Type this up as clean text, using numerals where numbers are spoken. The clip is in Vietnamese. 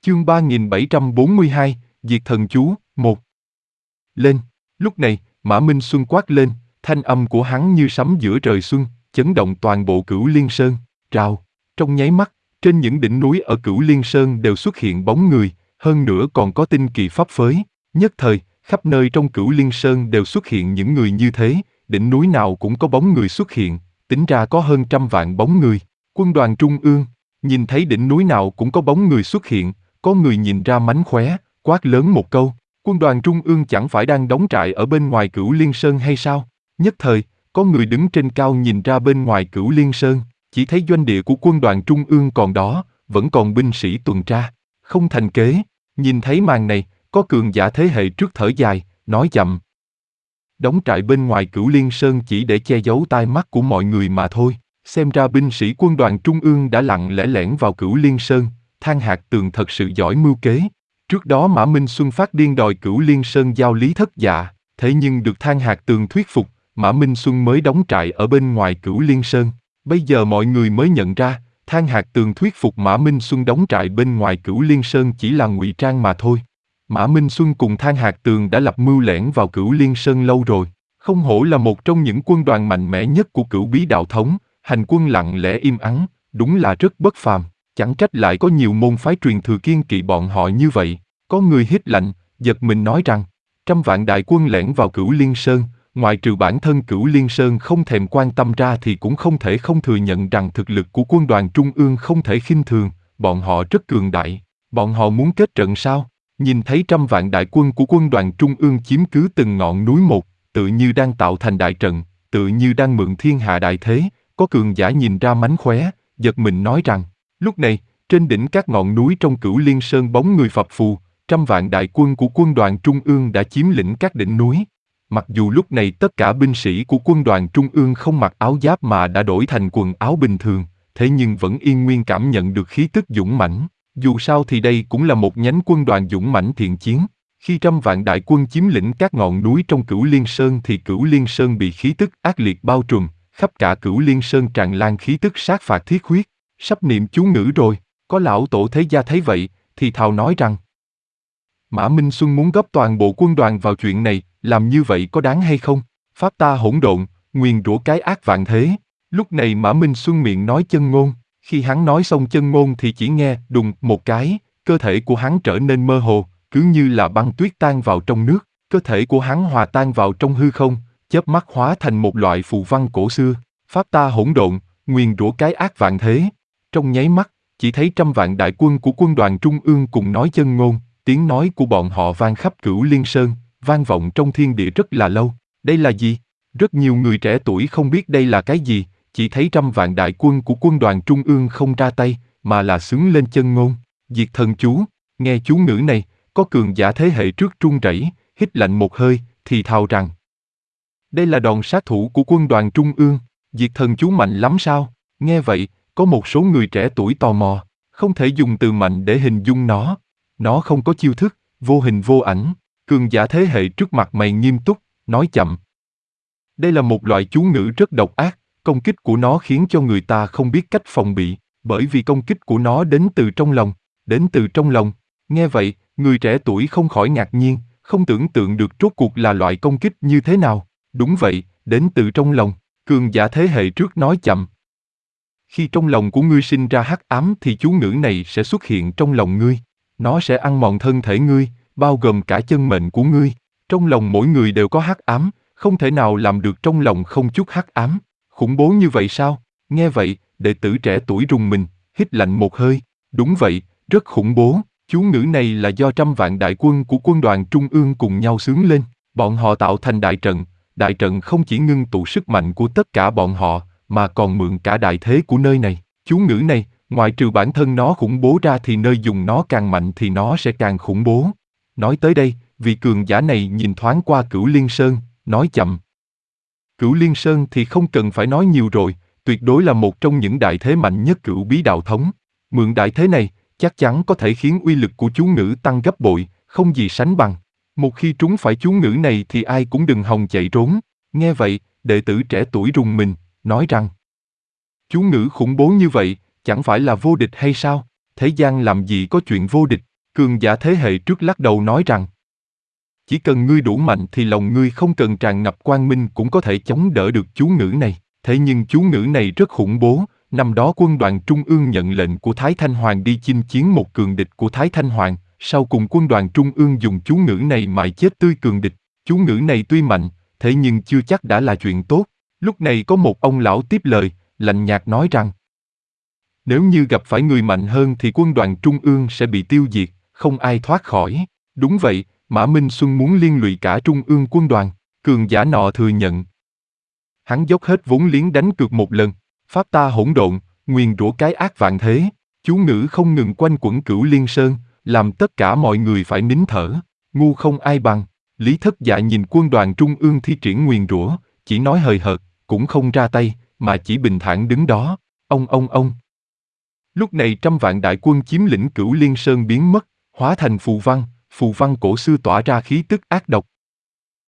Chương 3742, Diệt thần chú, 1. Lên. Lúc này, Mã Minh Xuân quát lên, thanh âm của hắn như sấm giữa trời xuân, chấn động toàn bộ Cửu Liên Sơn. Rào. Trong nháy mắt, trên những đỉnh núi ở Cửu Liên Sơn đều xuất hiện bóng người, hơn nữa còn có tinh kỳ pháp phới. Nhất thời, khắp nơi trong Cửu Liên Sơn đều xuất hiện những người như thế, đỉnh núi nào cũng có bóng người xuất hiện, tính ra có hơn 100.000 bóng người. Quân đoàn Trung ương, nhìn thấy đỉnh núi nào cũng có bóng người xuất hiện, có người nhìn ra mánh khóe, quát lớn một câu, quân đoàn Trung ương chẳng phải đang đóng trại ở bên ngoài Cửu Liên Sơn hay sao? Nhất thời, có người đứng trên cao nhìn ra bên ngoài Cửu Liên Sơn, chỉ thấy doanh địa của quân đoàn Trung ương còn đó, vẫn còn binh sĩ tuần tra. Không thành kế, nhìn thấy màn này, có cường giả thế hệ trước thở dài, nói chậm. Đóng trại bên ngoài Cửu Liên Sơn chỉ để che giấu tai mắt của mọi người mà thôi. Xem ra binh sĩ quân đoàn Trung ương đã lặng lẽ lẻn vào Cửu Liên Sơn, Thang Hạc Tường thật sự giỏi mưu kế. Trước đó Mã Minh Xuân phát điên đòi Cửu Liên Sơn giao Lý Thất Dạ, thế nhưng được Thang Hạc Tường thuyết phục, Mã Minh Xuân mới đóng trại ở bên ngoài Cửu Liên Sơn. Bây giờ mọi người mới nhận ra, Thang Hạc Tường thuyết phục Mã Minh Xuân đóng trại bên ngoài Cửu Liên Sơn chỉ là ngụy trang mà thôi. Mã Minh Xuân cùng Thang Hạc Tường đã lập mưu lẻn vào Cửu Liên Sơn lâu rồi. Không hổ là một trong những quân đoàn mạnh mẽ nhất của Cửu Bí Đạo Thống, hành quân lặng lẽ im ắng, đúng là rất bất phàm. Chẳng trách lại có nhiều môn phái truyền thừa kiêng kỵ bọn họ như vậy. Có người hít lạnh, giật mình nói rằng, 100.000 đại quân lẻn vào Cửu Liên Sơn, ngoại trừ bản thân Cửu Liên Sơn không thèm quan tâm ra thì cũng không thể không thừa nhận rằng thực lực của quân đoàn Trung ương không thể khinh thường, bọn họ rất cường đại. Bọn họ muốn kết trận sao? Nhìn thấy 100.000 đại quân của quân đoàn Trung ương chiếm cứ từng ngọn núi một, tự như đang tạo thành đại trận, tự như đang mượn thiên hạ đại thế, có cường giả nhìn ra mánh khóe, giật mình nói rằng, lúc này, trên đỉnh các ngọn núi trong Cửu Liên Sơn bóng người phập phù, 100.000 đại quân của quân đoàn Trung ương đã chiếm lĩnh các đỉnh núi. Mặc dù lúc này tất cả binh sĩ của quân đoàn Trung ương không mặc áo giáp mà đã đổi thành quần áo bình thường, thế nhưng vẫn yên nguyên cảm nhận được khí tức dũng mãnh. Dù sao thì đây cũng là một nhánh quân đoàn dũng mãnh thiện chiến. Khi 100.000 đại quân chiếm lĩnh các ngọn núi trong Cửu Liên Sơn thì Cửu Liên Sơn bị khí tức ác liệt bao trùm, khắp cả Cửu Liên Sơn tràn lan khí tức sát phạt thiết huyết. Sắp niệm chú ngữ rồi, có lão tổ thế gia thấy vậy, thì thào nói rằng Mã Minh Xuân muốn góp toàn bộ quân đoàn vào chuyện này, làm như vậy có đáng hay không? Pháp ta hỗn độn, nguyền rủa cái ác vạn thế. Lúc này Mã Minh Xuân miệng nói chân ngôn, khi hắn nói xong chân ngôn thì chỉ nghe đùng một cái, cơ thể của hắn trở nên mơ hồ, cứ như là băng tuyết tan vào trong nước, cơ thể của hắn hòa tan vào trong hư không, chớp mắt hóa thành một loại phù văn cổ xưa. Pháp ta hỗn độn, nguyền rủa cái ác vạn thế. Trong nháy mắt, chỉ thấy 100.000 đại quân của quân đoàn Trung ương cùng nói chân ngôn, tiếng nói của bọn họ vang khắp Cửu Liên Sơn, vang vọng trong thiên địa rất là lâu. Đây là gì? Rất nhiều người trẻ tuổi không biết đây là cái gì, chỉ thấy 100.000 đại quân của quân đoàn Trung ương không ra tay, mà là xướng lên chân ngôn, diệt thần chú. Nghe chú ngữ này, có cường giả thế hệ trước run rẩy, hít lạnh một hơi, thì thào rằng đây là đòn sát thủ của quân đoàn Trung ương, diệt thần chú mạnh lắm sao? Nghe vậy, có một số người trẻ tuổi tò mò, không thể dùng từ mạnh để hình dung nó. Nó không có chiêu thức, vô hình vô ảnh. Cường giả thế hệ trước mặt mày nghiêm túc, nói chậm. Đây là một loại chú ngữ rất độc ác, công kích của nó khiến cho người ta không biết cách phòng bị, bởi vì công kích của nó đến từ trong lòng, đến từ trong lòng. Nghe vậy, người trẻ tuổi không khỏi ngạc nhiên, không tưởng tượng được rốt cuộc là loại công kích như thế nào. Đúng vậy, đến từ trong lòng, cường giả thế hệ trước nói chậm. Khi trong lòng của ngươi sinh ra hắc ám thì chú ngữ này sẽ xuất hiện trong lòng ngươi. Nó sẽ ăn mòn thân thể ngươi, bao gồm cả chân mệnh của ngươi. Trong lòng mỗi người đều có hắc ám, không thể nào làm được trong lòng không chút hắc ám. Khủng bố như vậy sao? Nghe vậy, đệ tử trẻ tuổi rùng mình, hít lạnh một hơi. Đúng vậy, rất khủng bố. Chú ngữ này là do 100.000 đại quân của quân đoàn Trung ương cùng nhau xướng lên. Bọn họ tạo thành đại trận. Đại trận không chỉ ngưng tụ sức mạnh của tất cả bọn họ, mà còn mượn cả đại thế của nơi này. Chú ngữ này, ngoại trừ bản thân nó khủng bố ra thì nơi dùng nó càng mạnh thì nó sẽ càng khủng bố. Nói tới đây, vị cường giả này nhìn thoáng qua Cửu Liên Sơn, nói chậm. Cửu Liên Sơn thì không cần phải nói nhiều rồi, tuyệt đối là một trong những đại thế mạnh nhất Cửu Bí Đạo Thống. Mượn đại thế này, chắc chắn có thể khiến uy lực của chú ngữ tăng gấp bội, không gì sánh bằng. Một khi trúng phải chú ngữ này thì ai cũng đừng hòng chạy trốn. Nghe vậy, đệ tử trẻ tuổi rùng mình, nói rằng chú ngữ khủng bố như vậy, chẳng phải là vô địch hay sao? Thế gian làm gì có chuyện vô địch? Cường giả thế hệ trước lắc đầu nói rằng, chỉ cần ngươi đủ mạnh thì lòng ngươi không cần tràn ngập quang minh cũng có thể chống đỡ được chú ngữ này. Thế nhưng chú ngữ này rất khủng bố. Năm đó quân đoàn Trung ương nhận lệnh của Thái Thanh Hoàng đi chinh chiến một cường địch của Thái Thanh Hoàng, sau cùng quân đoàn Trung ương dùng chú ngữ này mài chết tươi cường địch. Chú ngữ này tuy mạnh, thế nhưng chưa chắc đã là chuyện tốt. Lúc này có một ông lão tiếp lời, lạnh nhạt nói rằng, nếu như gặp phải người mạnh hơn thì quân đoàn Trung ương sẽ bị tiêu diệt, không ai thoát khỏi. Đúng vậy, Mã Minh Xuân muốn liên lụy cả Trung ương quân đoàn. Cường giả nọ thừa nhận. Hắn dốc hết vốn liếng đánh cược một lần. Pháp ta hỗn độn, nguyền rủa cái ác vạn thế. Chú ngữ không ngừng quanh quẩn Cửu Liên Sơn, làm tất cả mọi người phải nín thở. Ngu không ai bằng. Lý Thất Dạ nhìn quân đoàn Trung ương thi triển nguyền rủa, chỉ nói hời hợt, cũng không ra tay, mà chỉ bình thản đứng đó. Ông. Lúc này trăm vạn đại quân chiếm lĩnh Cửu Liên Sơn biến mất, hóa thành phù văn cổ xưa tỏa ra khí tức ác độc.